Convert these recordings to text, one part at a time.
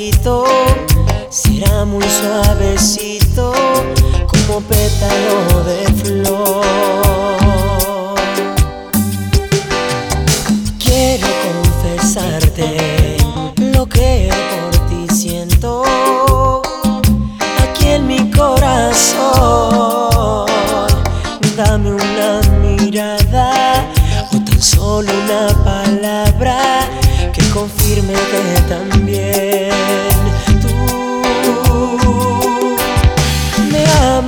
despacito, será muy suavecito como pétalo de flor. Quiero confesarte lo que por ti siento aquí en mi corazón. Dame una mirada o tan solo una palabra que confirme que también tú me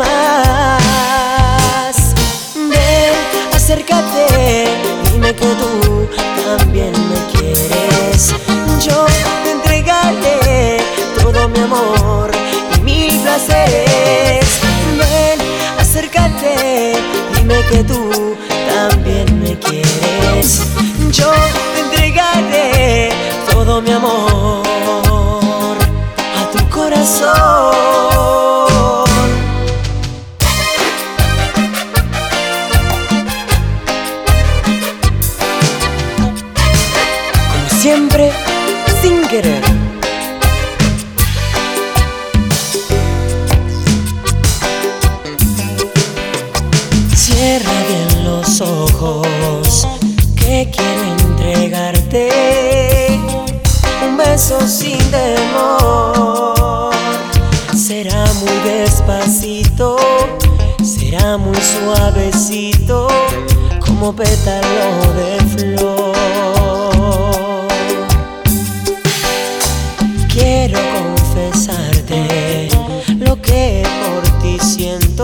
amas. Ven, acércate, dime que tú también me quieres. Yo te entregaré todo mi amor y mil placeres. Ven, acércate, dime que tú también me quieres. Yo te entregaré todo mi amor a tu corazón. Como siempre, sin querer. Cierra bien los ojos, que quiero entregarte un beso sin temor. Será muy despacito, será muy suavecito como pétalo de flor. Quiero confesarte lo que por ti siento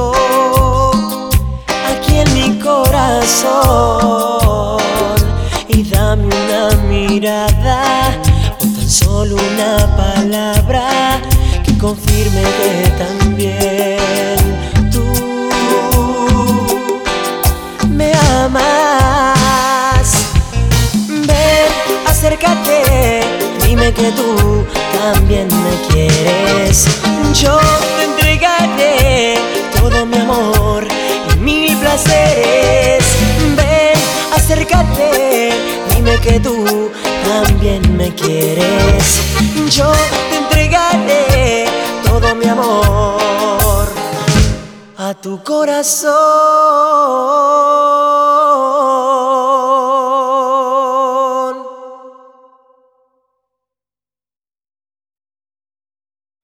aquí en mi corazón. Y dame una mirada o tan solo una palabra que confirme que también tú me amas. Ven, acércate, dime que tú también me quieres. Yo te entregaré todo mi amor y mil placeres. Ven, acércate, dime que tú también me quieres. Yo te entregaré todo mi amor a tu corazón.